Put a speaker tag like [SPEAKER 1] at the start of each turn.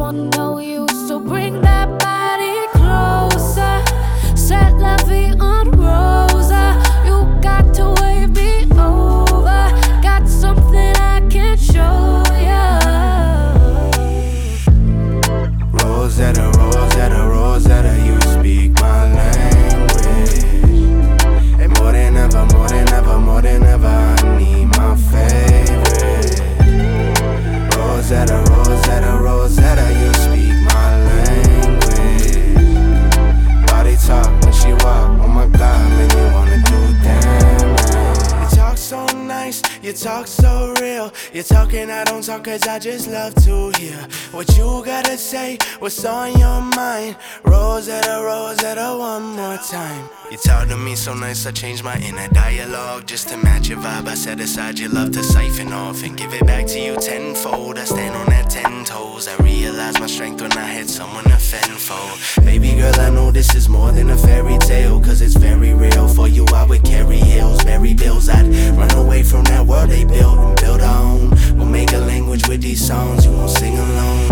[SPEAKER 1] wanna know you, so bring that body closer. Set la vie en rosa. You got to wave me over. Got something I can show ya.
[SPEAKER 2] Rosetta, Rosetta, Rosetta, you speak my language. And more than ever, more than ever, more than ever, I need my favorite. Rosetta, Rosetta, Rosetta, you speak my language. Body talk when she walk, oh my God, make me wanna do damn. You talk so nice, you talk so real. You're talking, I don't talk cause I just love to hear what you gotta say, what's on your mind. Rosetta, Rosetta, one more time. You talk to me so nice, I change my inner dialogue just to match your vibe. I set aside your love to siphon off and give it back to you tenfold. I stand on that 10 toes. I realize my strength when I had someone to fend for. Baby girl, I know this is more than a fairy tale, cause it's very real. For you I would carry hills, bury bills. I'd run away from that world they built and build our own. We'll make a language with these songs, you won't sing alone.